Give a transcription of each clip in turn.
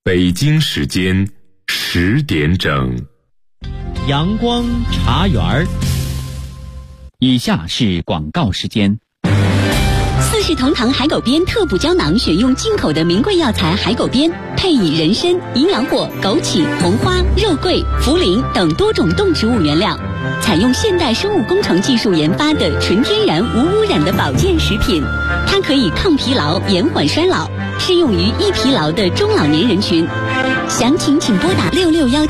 北京时间10点整。 阳光茶园儿，以下是广告时间。 四世同堂海狗鞭特补胶囊选用进口的名贵药材海狗鞭，配以人参、营养果、枸杞、红花、肉桂、茯苓等多种动植物原料，采用现代生物工程技术研发的纯天然无污染的保健食品。它可以抗疲劳、延缓衰老，适用于易疲劳的中老年人群。详情请拨打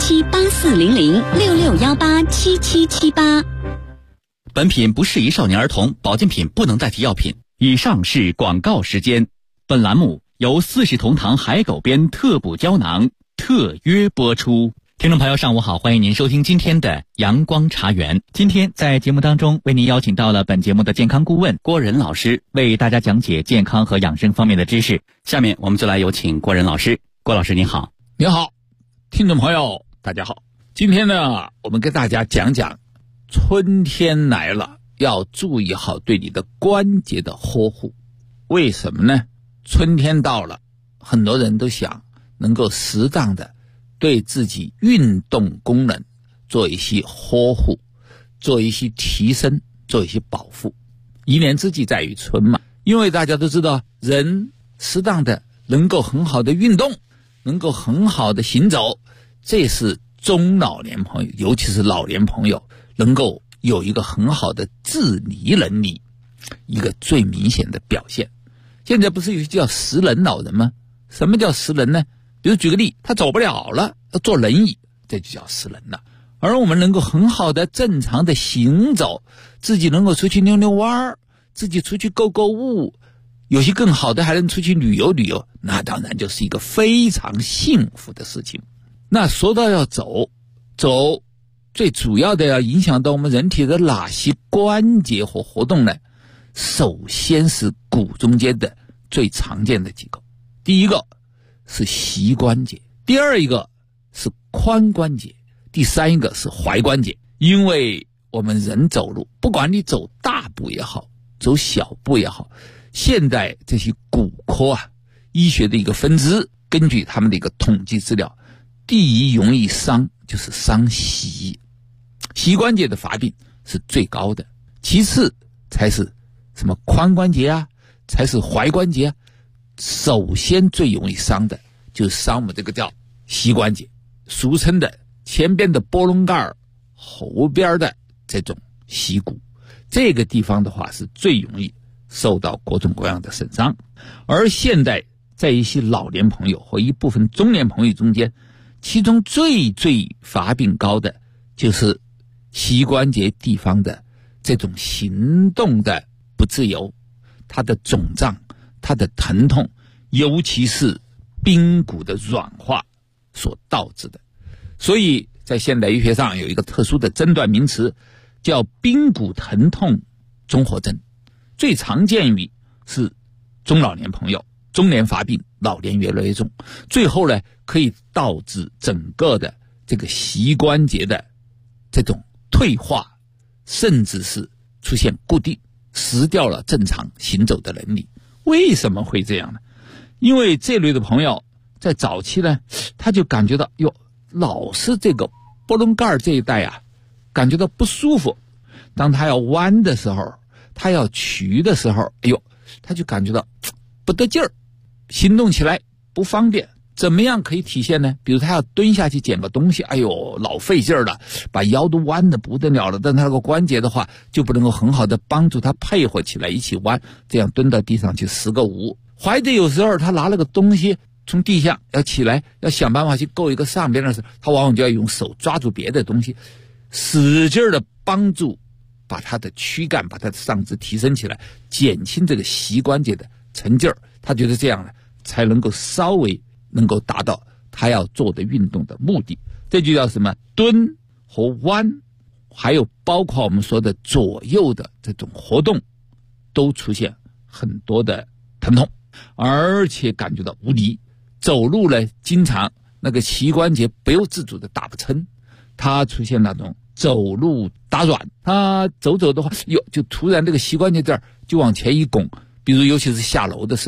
6617840066187778。 本品不适宜少年儿童，保健品不能代替药品。以上是广告时间。本栏目由四世同堂海狗鞭特补胶囊特约播出。听众朋友上午好，欢迎您收听今天的阳光茶园。今天在节目当中为您邀请到了本节目的健康顾问郭仁老师，为大家讲解健康和养生方面的知识。下面我们就来有请郭仁老师。郭老师您好。 您好，听众朋友大家好。今天呢，我们跟大家讲讲春天来了，要注意好对你的关节的呵护。为什么呢？春天到了，很多人都想能够适当的对自己运动功能做一些呵护，做一些提升，做一些保护。一年之计在于春嘛，因为大家都知道，人适当的能够很好的运动，能够很好的行走，这是中老年朋友，尤其是老年朋友能够有一个很好的自理能力，一个最明显的表现。现在不是有些叫失能老人吗？什么叫失能呢？比如举个例，他走不了了，要坐轮椅，这就叫失能了。而我们能够很好的正常的行走，自己能够出去溜溜弯儿，自己出去购购物，有些更好的还能出去旅游旅游，那当然就是一个非常幸福的事情。那说到要走，最主要的要影响到我们人体的哪些关节和活动呢？首先是骨中间的最常见的几个，第一个是膝关节，第二一个是髋关节，第三一个是踝关节。因为我们人走路，不管你走大步也好，走小步也好，现在这些骨科医学的一个分支，根据他们的一个统计资料，第一容易伤就是伤膝关节的发病是最高的，其次才是什么髋关节才是踝关节首先最容易伤的就是伤我们这个叫膝关节，俗称的前边的波棱盖后边的这种膝骨，这个地方的话是最容易受到各种各样的损伤。而现在在一些老年朋友和一部分中年朋友中间，其中最发病高的就是膝关节地方的这种行动的不自由，它的肿胀，它的疼痛，尤其是髌骨的软化所导致的。所以在现代医学上有一个特殊的诊断名词叫髌骨疼痛综合征，最常见于是中老年朋友，中年发病，老年越来越重，最后呢可以导致整个的这个膝关节的这种退化，甚至是出现固定，失掉了正常行走的能力。为什么会这样呢？因为这类的朋友在早期呢，他就感觉到老是这个波棱盖这一带感觉到不舒服，当他要弯的时候，他要曲的时候，他就感觉到不得劲儿，行动起来不方便。怎么样可以体现呢？比如他要蹲下去捡个东西，老费劲儿了，把腰都弯得不得了了，但他那个关节的话就不能够很好的帮助他配合起来一起弯，这样蹲到地上去10个5。或者有时候他拿了个东西从地下要起来，要想办法去够一个上边的时候，他往往就要用手抓住别的东西，使劲的帮助把他的躯干，把他的上肢提升起来，减轻这个膝关节的沉劲儿。他觉得这样呢才能够稍微能够达到他要做的运动的目的。这就叫什么？蹲和弯，还有包括我们说的左右的这种活动，都出现很多的疼痛，而且感觉到无力。走路呢，经常那个膝关节不由自主的打不撑，他出现那种走路打软，他走的话，就突然这个膝关节这儿就往前一拱，比如尤其是下楼的时候，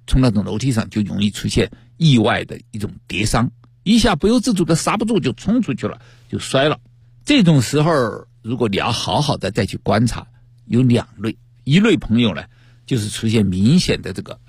从那种楼梯上就容易出现意外的一种跌伤，一下不由自主的刹不住就冲出去了，就摔了。这种时候如果你要好好的再去观察，有2类。一类朋友呢，就是出现明显的这个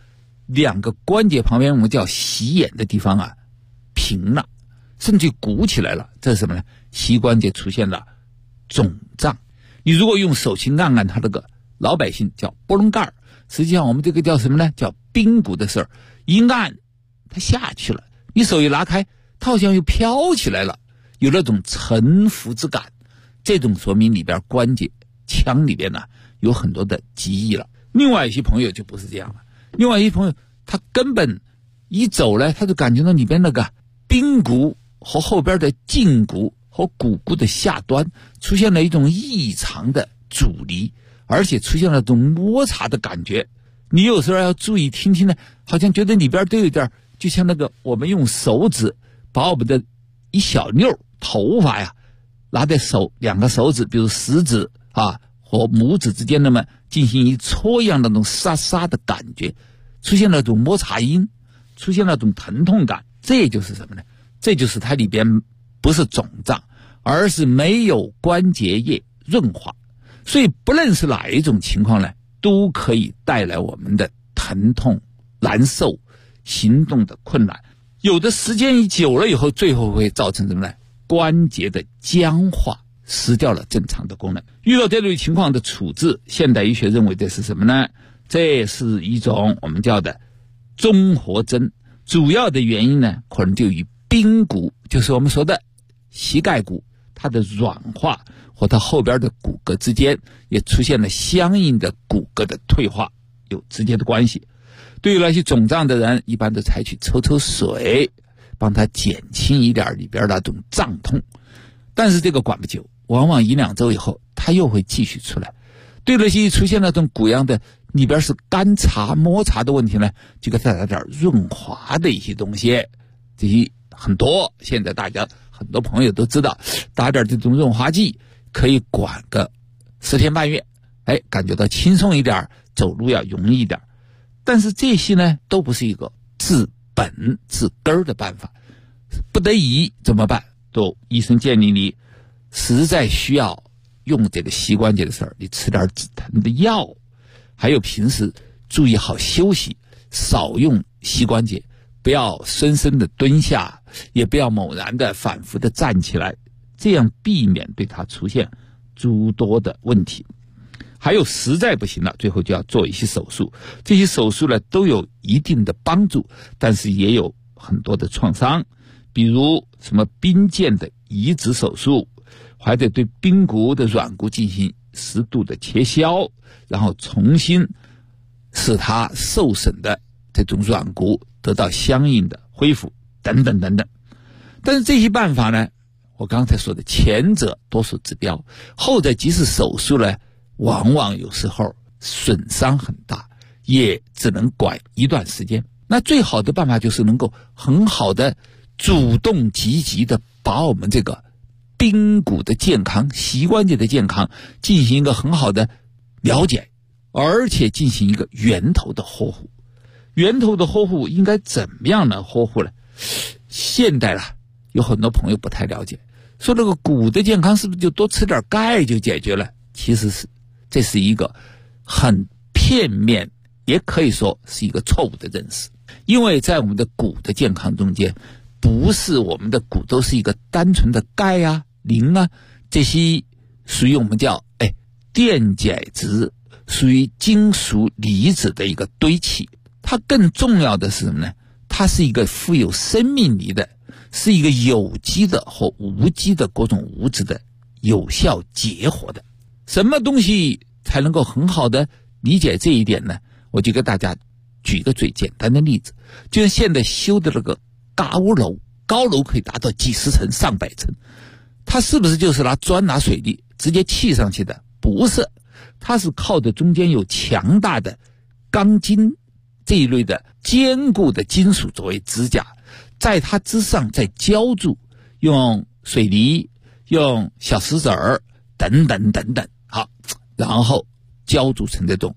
2个关节旁边我们叫洗眼的地方啊平了，甚至鼓起来了，这是什么呢？膝关节出现了肿胀。你如果用手去按按它这个，老百姓叫波棱盖，实际上我们这个叫什么呢？叫髌骨的事儿。一按它下去了，你手一拉开，它好像又飘起来了，有那种沉浮之感，这种说明里边关节腔里边呢有很多的积液了。另外一些朋友就不是这样了，另外一些朋友他根本一走呢，他就感觉到里边那个髌骨和后边的胫骨和股骨的下端出现了一种异常的阻离，而且出现了一种摩擦的感觉。你有时候要注意听听呢，好像觉得里边都有点，就像那个我们用手指把我们的一小溜头发呀拿在2个手指，比如食指啊和拇指之间那么进行一搓一样的那种沙沙的感觉，出现了一种摩擦音，出现了一种疼痛感。这就是什么呢？这就是它里边不是肿胀，而是没有关节液润滑。所以不论是哪一种情况呢，都可以带来我们的疼痛、难受、行动的困难。有的时间一久了以后，最后会造成什么呢？关节的僵化，失掉了正常的功能。遇到这类情况的处置，现代医学认为这是什么呢？这是一种我们叫的综合征。主要的原因呢，可能就与髌骨，就是我们说的膝盖骨，它的软化和它后边的骨骼之间也出现了相应的骨骼的退化有直接的关系。对于那些肿胀的人，一般都采取抽水帮他减轻一点里边那种胀痛，但是这个管不久，往往1-2周以后它又会继续出来。对那些出现那种骨样的里边是干擦摩擦的问题呢，就给它来点润滑的一些东西。这些很多现在大家很多朋友都知道，打点这种润滑剂可以管个10天半月，感觉到轻松一点，走路要容易一点。但是这些呢都不是一个治本治根的办法，不得已怎么办？都医生建议你实在需要用这个膝关节的事儿，你吃点止疼的药，还有平时注意好休息，少用膝关节，不要深深的蹲下，也不要猛然的反复的站起来，这样避免对它出现诸多的问题。还有实在不行了，最后就要做一些手术。这些手术呢都有一定的帮助，但是也有很多的创伤，比如什么髌腱的移植手术，还得对髌骨的软骨进行适度的切削，然后重新使它受损的这种软骨得到相应的恢复，等等等等。但是这些办法呢，我刚才说的前者多数治标，后者即使手术呢，往往有时候损伤很大，也只能管一段时间。那最好的办法就是能够很好的主动积极的把我们这个髌骨的健康、膝关节的健康进行一个很好的了解，而且进行一个源头的呵护。源头的呵护应该怎么样呢？呵护呢？现代有很多朋友不太了解，说那个骨的健康是不是就多吃点钙就解决了？其实这是一个很片面，也可以说是一个错误的认识。因为在我们的骨的健康中间，不是我们的骨都是一个单纯的钙啊、磷啊，这些属于我们叫电解质，属于金属离子的一个堆砌。它更重要的是什么呢？它是一个富有生命力的，是一个有机的和无机的各种物质的有效结合的。什么东西才能够很好的理解这一点呢？我就给大家举一个最简单的例子，就是现在修的那个高楼可以达到几十层、上百层，它是不是就是拿砖拿水泥直接砌上去的？不是，它是靠着中间有强大的钢筋这一类的坚固的金属作为支架，在它之上再浇筑，用水泥、用小石子儿等等等等，好，然后浇筑成这种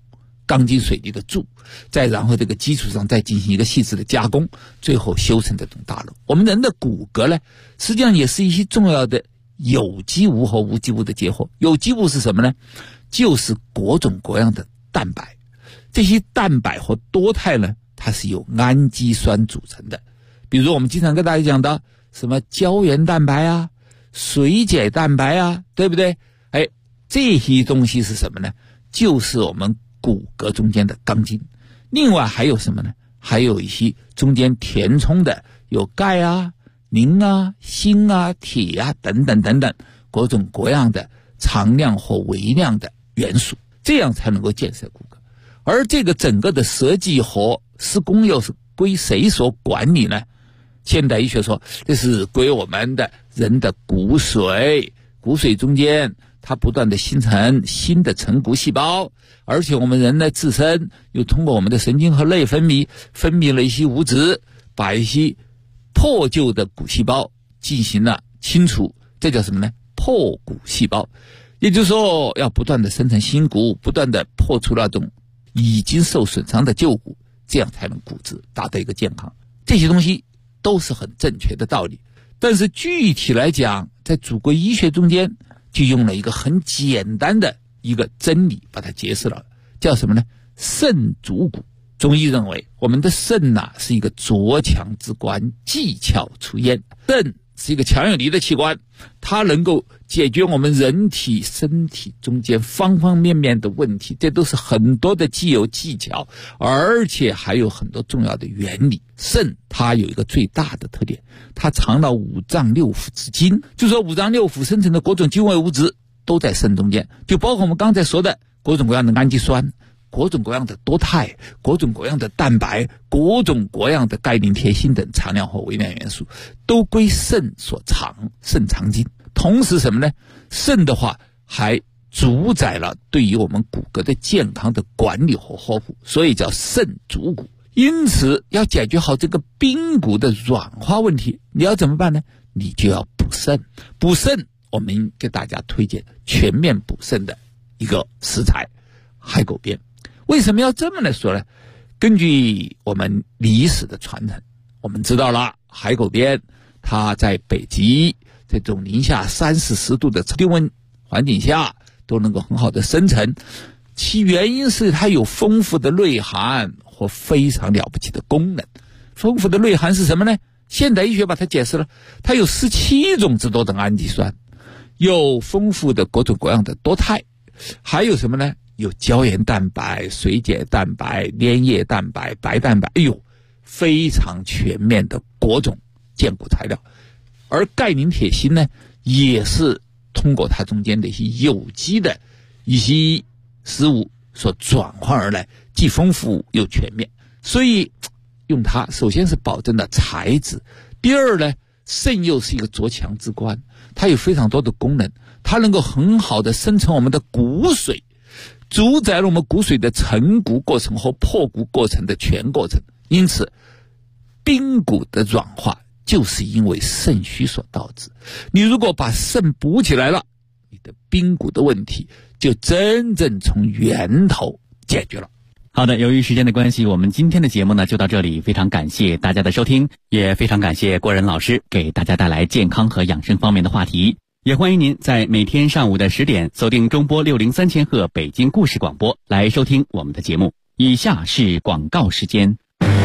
钢筋水泥的柱，再然后这个基础上再进行一个细致的加工，最后修成这栋大楼。我们人的骨骼呢，实际上也是一些重要的有机物和无机物的结合。有机物是什么呢？就是各种各样的蛋白。这些蛋白和多肽呢，它是由氨基酸组成的。比如我们经常跟大家讲的什么胶原蛋白啊、水解蛋白啊，对不对？这些东西是什么呢？就是我们骨骼中间的钢筋。另外还有什么呢？还有一些中间填充的，有钙啊、磷啊、锌啊、铁啊等等等等各种各样的常量或微量的元素，这样才能够建设骨骼。而这个整个的设计和施工又是归谁所管理呢？现代医学说这是归我们的人的骨髓，骨髓中间它不断的形成新的成骨细胞，而且我们人的自身又通过我们的神经和内分泌了一些物质，把一些破旧的骨细胞进行了清除，这叫什么呢？破骨细胞。也就是说要不断的生成新骨，不断的破除那种已经受损伤的旧骨，这样才能骨质达到一个健康。这些东西都是很正确的道理，但是具体来讲，在祖国医学中间就用了一个很简单的一个真理把它解释了，叫什么呢？肾主骨。中医认为我们的肾是一个卓强之官，技巧出焉。肾是一个强有力的器官，它能够解决我们人体身体中间方方面面的问题，这都是很多的既有技巧，而且还有很多重要的原理。肾它有一个最大的特点，它藏了五脏六腑之精，就说五脏六腑生成的各种精微物质都在肾中间，就包括我们刚才说的各种各样的氨基酸，各种各样的多肽，各种各样的蛋白，各种各样的钙磷铁锌等常量或微量元素都归肾所藏，肾藏精。同时什么呢？肾的话还主宰了对于我们骨骼的健康的管理和呵护，所以叫肾主骨。因此要解决好这个髌骨的软化问题，你要怎么办呢？你就要补肾。补肾我们给大家推荐全面补肾的一个食材海狗鞭。为什么要这么来说呢？根据我们历史的传承，我们知道了海狗鞭它在北极这种零下30-40度的低温环境下都能够很好的生成，其原因是它有丰富的内涵和非常了不起的功能。丰富的内涵是什么呢？现代医学把它解释了，它有17种之多的氨基酸，有丰富的各种各样的多肽，还有什么呢？有胶原蛋白、水解蛋白、粘液蛋白、白蛋白，非常全面的各种健骨材料。而钙磷铁锌呢，也是通过它中间的一些有机的一些食物所转换而来，既丰富又全面。所以用它首先是保证了材质，第二呢，肾又是一个卓强之官，它有非常多的功能，它能够很好的生成我们的骨髓，主宰了我们骨髓的成骨过程和破骨过程的全过程。因此髌骨的软化就是因为肾虚所导致。你如果把肾补起来了，你的髌骨的问题就真正从源头解决了。 好的，由于时间的关系，我们今天的节目呢就到这里，非常感谢大家的收听，也非常感谢郭仁老师给大家带来健康和养生方面的话题。也欢迎您在每天上午的10点锁定中波603千赫北京故事广播来收听我们的节目。以下是广告时间。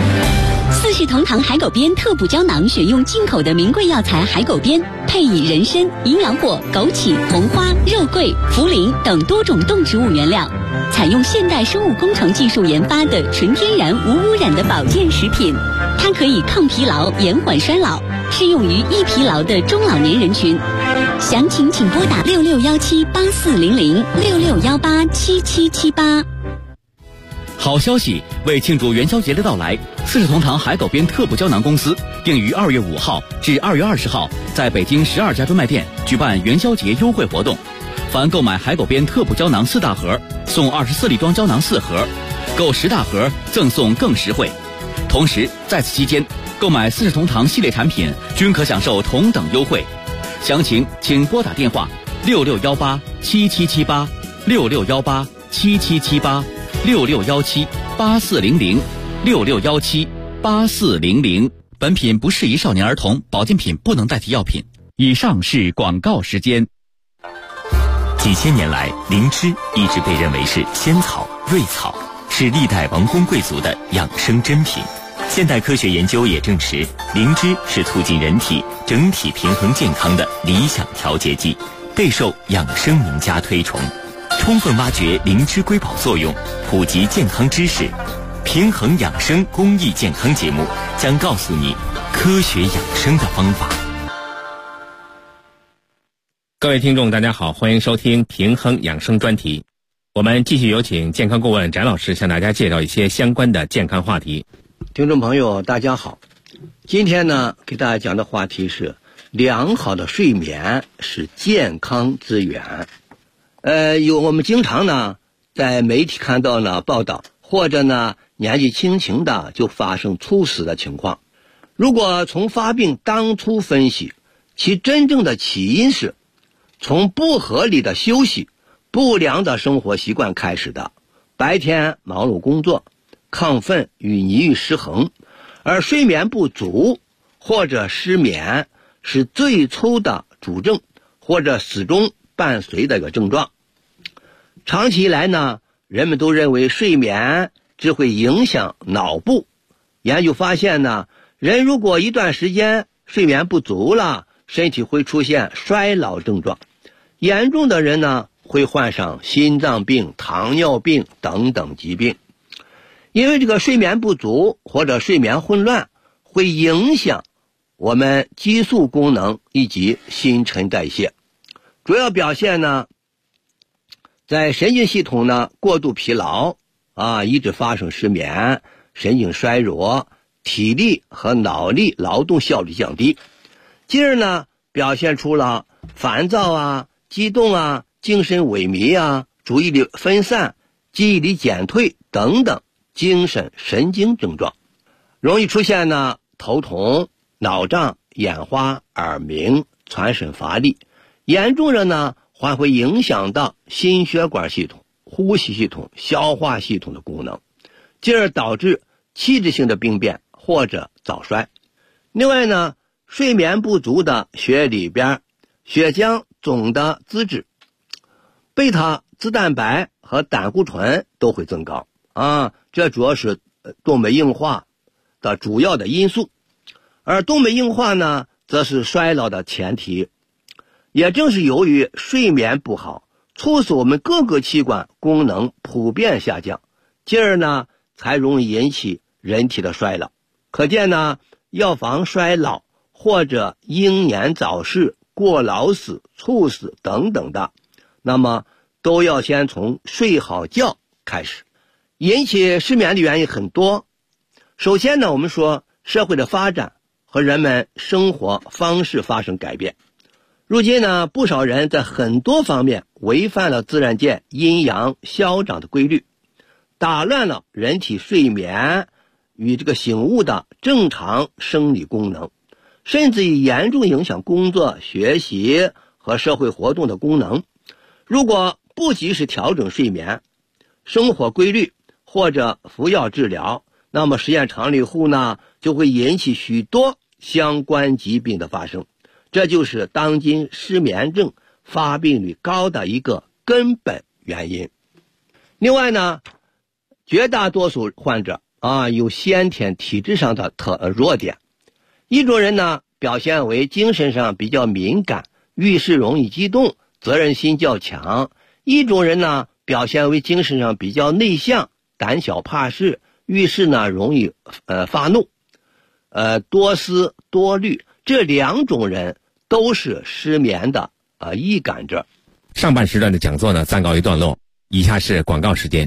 4世同堂海狗鞭特补胶囊选用进口的名贵药材海狗鞭，配以人参、营养果、枸杞、红花、肉桂、茯苓等多种动植物原料，采用现代生物工程技术研发的纯天然无污染的保健食品。它可以抗疲劳、延缓衰老，适用于易疲劳的中老年人群。详情请拨打66178400 66187778。 好消息！为庆祝元宵节的到来，4世同堂海狗鞭特补胶囊公司定于2月5号至2月20号在北京12家专卖店举办元宵节优惠活动。凡购买海狗鞭特补胶囊4大盒，送24粒装胶囊4盒，购10大盒赠送更实惠。同时，在此期间，购买4世同堂系列产品均可享受同等优惠。详情请拨打电话66187778 66187778。 66178400，66178400。本品不适宜少年儿童，保健品不能代替药品。以上是广告时间。 几千年来，灵芝一直被认为是仙草、瑞草，是历代王公贵族的养生珍品。现代科学研究也证实，灵芝是促进人体整体平衡健康的理想调节剂，备受养生名家推崇。充分挖掘灵芝瑰宝作用，普及健康知识，平衡养生公益健康节目将告诉你科学养生的方法。 各位听众大家好，欢迎收听平衡养生专题。我们继续有请健康顾问翟老师向大家介绍一些相关的健康话题。 听众朋友大家好，今天呢给大家讲的话题是良好的睡眠是健康之源。我们经常呢在媒体看到呢报道，或者呢年纪轻轻的就发生猝死的情况。如果从发病当初分析，其真正的起因是从不合理的休息、不良的生活习惯开始的。白天忙碌工作，亢奋与抑郁失衡，而睡眠不足或者失眠是最初的主症，或者始终伴随的一个症状。长期以来呢，人们都认为睡眠只会影响脑部。研究发现呢，人如果一段时间睡眠不足了，身体会出现衰老症状，严重的人呢会患上心脏病、糖尿病等等疾病。因为这个睡眠不足或者睡眠混乱会影响我们激素功能以及新陈代谢。主要表现呢，在神经系统呢过度疲劳以致发生失眠、神经衰弱、体力和脑力劳动效率降低，进而呢表现出了烦躁激动精神萎靡注意力分散、记忆力减退等等精神神经症状，容易出现呢头痛、脑胀、眼花、耳鸣、全身乏力，严重人呢还会影响到心血管系统、呼吸系统、消化系统的功能，进而导致器质性的病变或者早衰。另外呢，睡眠不足的血液里边，血浆总的脂质、贝塔脂蛋白和胆固醇都会增高这主要是动脉硬化的主要的因素。而动脉硬化呢，则是衰老的前提。也正是由于睡眠不好，促使我们各个器官功能普遍下降，进而呢才容易引起人体的衰老。可见呢，要防衰老或者英年早逝、过劳死、猝死等等的，那么都要先从睡好觉开始。引起失眠的原因很多。首先呢，我们说社会的发展和人们生活方式发生改变。如今呢，不少人在很多方面违反了自然界阴阳消长的规律，打乱了人体睡眠与这个醒悟的正常生理功能，甚至严重影响工作、学习和社会活动的功能。如果不及时调整睡眠、生活规律或者服药治疗，那么时间长了以后呢，就会引起许多相关疾病的发生。这就是当今失眠症发病率高的一个根本原因。另外呢，绝大多数患者有先天体质上的弱点。一种人呢，表现为精神上比较敏感，遇事容易激动，责任心较强。一种人呢，表现为精神上比较内向，胆小怕事，遇事呢容易发怒，多思多虑。这两种人都是失眠的易感者。 上半时段的讲座呢暂告一段落，以下是广告时间。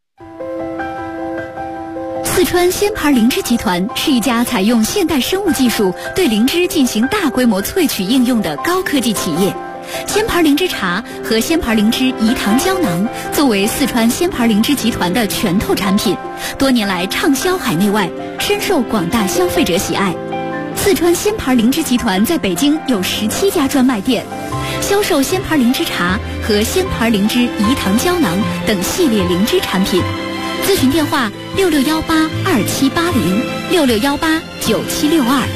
四川仙牌灵芝集团是一家采用现代生物技术对灵芝进行大规模萃取应用的高科技企业。仙牌灵芝茶和仙牌灵芝饴糖胶囊作为四川仙牌灵芝集团的拳头产品，多年来畅销海内外，深受广大消费者喜爱。四川仙牌灵芝集团在北京有17家专卖店，销售仙牌灵芝茶和仙牌灵芝饴糖胶囊等系列灵芝产品。 咨询电话66182780，66189762。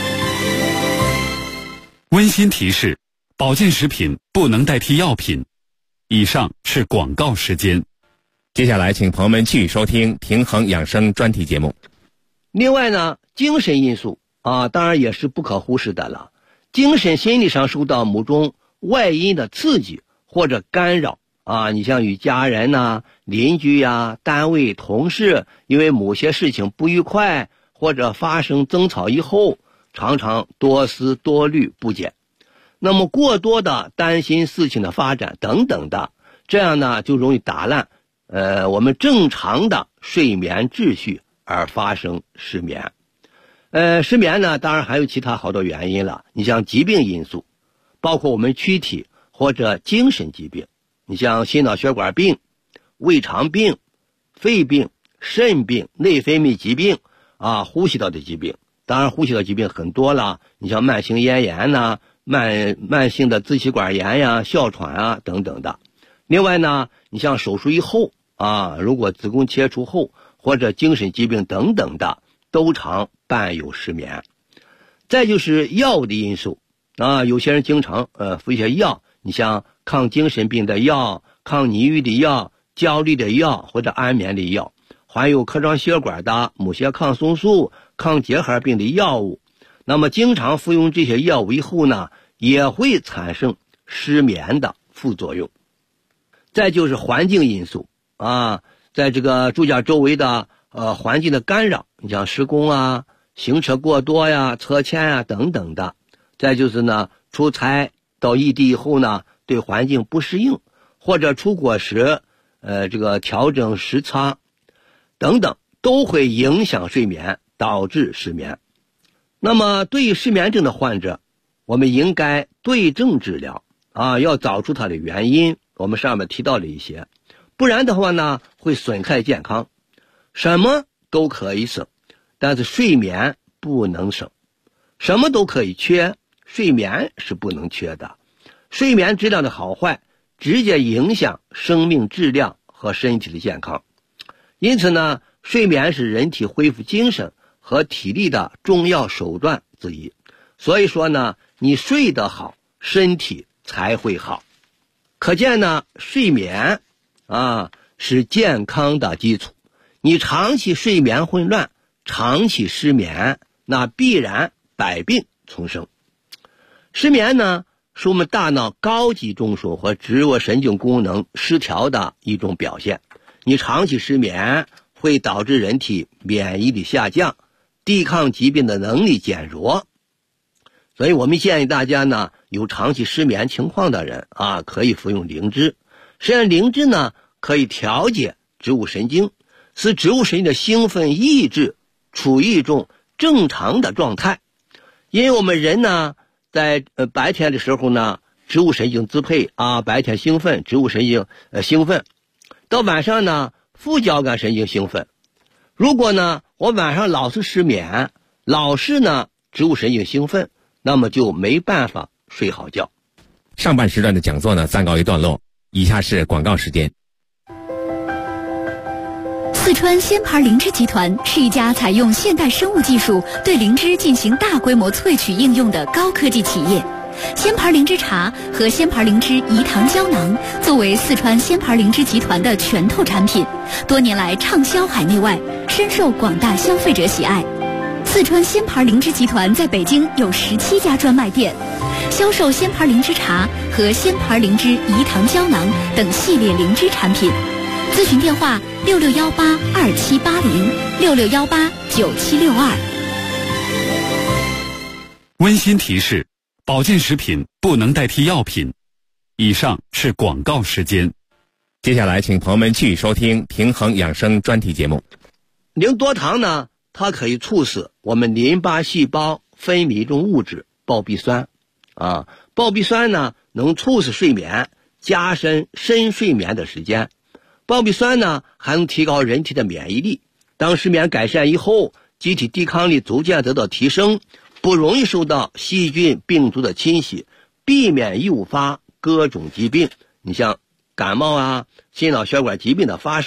温馨提示：保健食品不能代替药品。以上是广告时间。 接下来请朋友们继续收听平衡养生专题节目。 另外呢，精神因素当然也是不可忽视的了。精神心理上受到某种外因的刺激或者干扰你像与家人邻居单位同事因为某些事情不愉快或者发生争吵以后，常常多思多虑不解，那么过多的担心事情的发展等等的，这样呢就容易打乱我们正常的睡眠秩序，而发生失眠。失眠呢当然还有其他好多原因了，你像疾病因素，包括我们躯体或者精神疾病，你像心脑血管病、胃肠病、肺病、肾病、内分泌疾病呼吸道的疾病。当然呼吸道疾病很多了，你像慢性咽炎慢性的支气管炎哮喘等等的。另外呢，你像手术以后如果子宫切除后或者精神疾病等等的，都常伴有失眠。再就是药物的因素有些人经常服一些药，你像抗精神病的药、抗抑郁的药、焦虑的药或者安眠的药，含有科状血管的某些抗生素、抗结核病的药物。那么经常服用这些药物以后呢，也会产生失眠的副作用。再就是环境因素在这个住家周围的环境的干扰，你像施工行车过多车迁等等的。再就是呢，出差到异地以后呢，对环境不适应，或者出国时这个调整时差等等，都会影响睡眠，导致失眠。那么对于失眠症的患者，我们应该对症治疗要找出它的原因，我们上面提到了一些，不然的话呢会损害健康。什么都可以省，但是睡眠不能省。什么都可以缺，睡眠是不能缺的。睡眠质量的好坏直接影响生命质量和身体的健康。因此呢，睡眠是人体恢复精神和体力的重要手段之一。所以说呢，你睡得好，身体才会好。可见呢，睡眠是健康的基础。你长期睡眠混乱，长期失眠，那必然百病丛生。失眠呢，是我们大脑高级中枢和植物神经功能失调的一种表现。你长期失眠会导致人体免疫力下降，抵抗疾病的能力减弱。所以我们建议大家呢，有长期失眠情况的人可以服用灵芝。实际上灵芝呢，可以调节植物神经，使植物神经的兴奋抑制处于一种正常的状态。因为我们人呢，在白天的时候呢，植物神经支配白天兴奋，植物神经兴奋，到晚上呢，副交感神经兴奋。如果呢，我晚上老是失眠，老是呢植物神经兴奋，那么就没办法睡好觉。 上半时段的讲座呢暂告一段落，以下是广告时间。 四川仙牌灵芝集团是一家采用现代生物技术对灵芝进行大规模萃取应用的高科技企业。仙牌灵芝茶和仙牌灵芝饴糖胶囊作为四川仙牌灵芝集团的拳头产品，多年来畅销海内外，深受广大消费者喜爱。四川仙牌灵芝集团在北京有17家专卖店，销售仙牌灵芝茶和仙牌灵芝饴糖胶囊等系列灵芝产品。咨询电话66182780，66189762。 温馨提示：保健食品不能代替药品。以上是广告时间。 接下来请朋友们继续收听平衡养生专题节目。 零多糖呢，它可以促使我们淋巴细胞分泌一种物质胞吡酸胞吡酸呢能促使睡眠，加深深睡眠的时间。胞吡酸呢还能提高人体的免疫力，当失眠改善以后，机体抵抗力逐渐得到提升，不容易受到细菌病毒的侵袭，避免诱发各种疾病，你像感冒心脑血管疾病的发生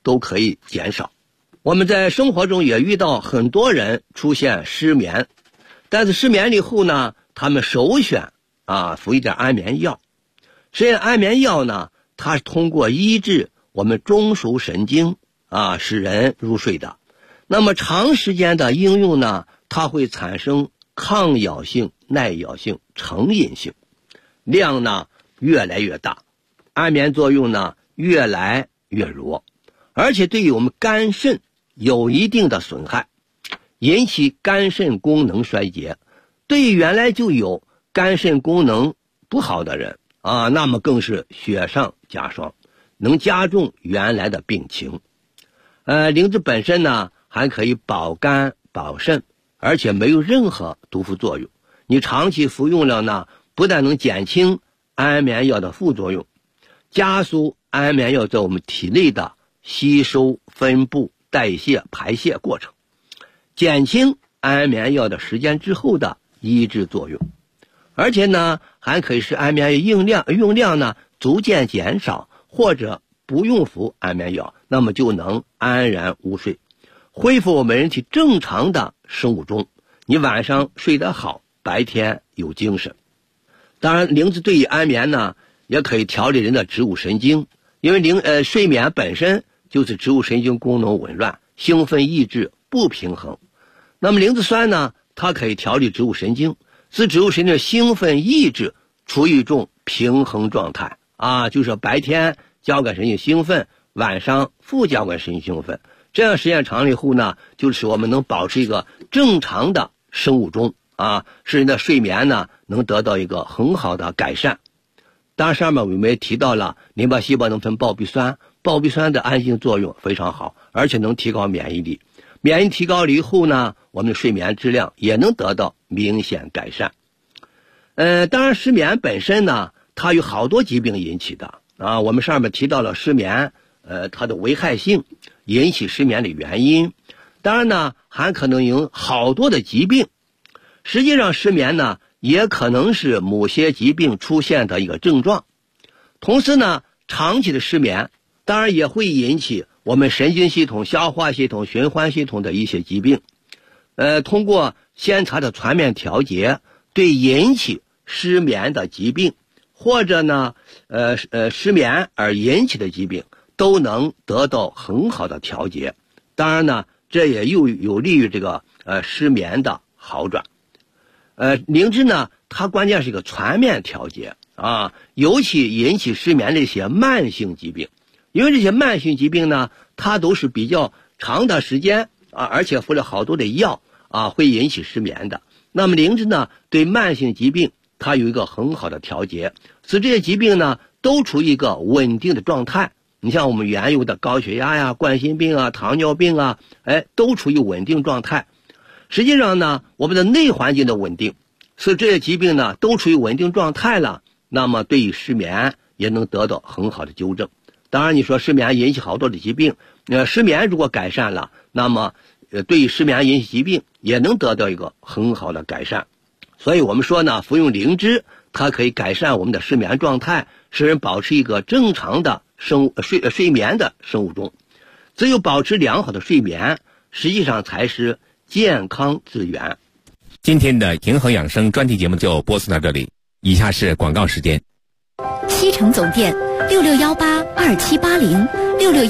都可以减少。我们在生活中也遇到很多人出现失眠，但是失眠以后呢，他们首选服一点安眠药。实际上安眠药呢，它是通过抑制我们中枢神经使人入睡的。那么长时间的应用呢，它会产生抗药性、耐药性、成瘾性，量呢越来越大，安眠作用呢越来越弱，而且对于我们肝肾有一定的损害，引起肝肾功能衰竭。对于原来就有肝肾功能不好的人那么更是雪上加霜，能加重原来的病情。灵芝本身呢还可以保肝保肾，而且没有任何毒副作用。你长期服用了呢，不但能减轻安眠药的副作用，加速安眠药在我们体内的吸收、分布、代谢、排泄过程，减轻安眠药的时间之后的抑制作用。而且呢，还可以使安眠药用量呢逐渐减少，或者不用服安眠药，那么就能安然无睡，恢复我们人体正常的生物钟。你晚上睡得好，白天有精神。当然，灵芝对于安眠呢，也可以调理人的植物神经，因为睡眠本身就是植物神经功能紊乱、兴奋抑制不平衡。那么灵芝酸呢，它可以调理植物神经，使植物神经的兴奋抑制处于一种平衡状态就是白天交感神经兴奋，晚上副交感神经兴奋。这样时间长了以后呢，就使我们能保持一个正常的生物钟使人的睡眠呢能得到一个很好的改善。当然上面我们也提到了淋巴细胞能分报必酸，报必酸的安静作用非常好，而且能提高免疫力。免疫提高了以后呢，我们的睡眠质量也能得到明显改善。当然失眠本身呢，它有好多疾病引起的我们上面提到了失眠它的危害性，引起失眠的原因。当然呢，还可能有好多的疾病。实际上失眠呢，也可能是某些疾病出现的一个症状。同时呢，长期的失眠当然也会引起我们神经系统、消化系统、循环系统的一些疾病。通过先查的全面调节，对引起失眠的疾病，或者呢失眠而引起的疾病，都能得到很好的调节。当然呢，这也又有利于这个失眠的好转。灵芝呢，它关键是一个全面调节尤其引起失眠的一些慢性疾病，因为这些慢性疾病呢，它都是比较长的时间而且服了好多的药会引起失眠的。那么灵芝呢，对慢性疾病它有一个很好的调节，使这些疾病呢都处于一个稳定的状态。你像我们原有的高血压呀、冠心病糖尿病都处于稳定状态。实际上呢，我们的内环境的稳定，使这些疾病呢都处于稳定状态了，那么对于失眠也能得到很好的纠正。当然你说失眠引起好多的疾病，失眠如果改善了，那么对于失眠引起疾病也能得到一个很好的改善。所以我们说呢，服用灵芝它可以改善我们的失眠状态，使人保持一个正常的睡眠的生物钟。只有保持良好的睡眠，实际上才是健康之源。 今天的平衡养生专题节目就播送到这里，以下是广告时间。 西城总店66182780，6618